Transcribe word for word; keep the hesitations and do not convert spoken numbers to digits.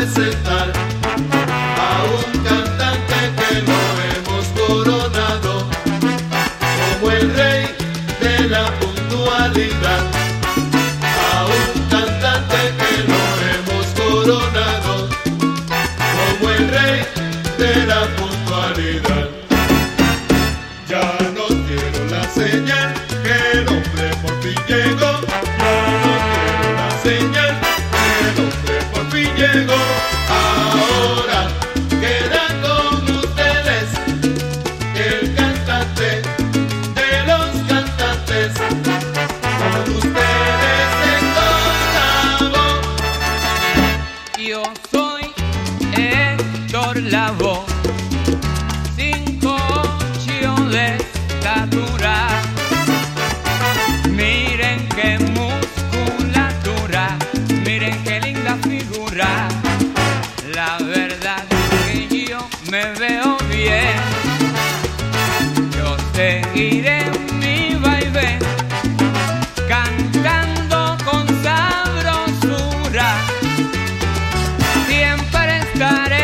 presentar a un cantante que lo hemos coronado como el rey de la puntualidad. A un cantante que lo hemos coronado como el rey de la puntualidad. Ya nos dieron la señal que el hombre por fin llegó. Ya nos dieron la señal que el hombre por fin llegó. Ahora queda con ustedes el cantante de los cantantes. Con ustedes Héctor Lavoe. Yo soy Héctor Lavoe, cinco ocho de estatura. Miren qué musculatura, miren qué linda figura. La verdad que yo me veo bien. Yo seguiré mi vaivén cantando con sabrosura. Siempre estaré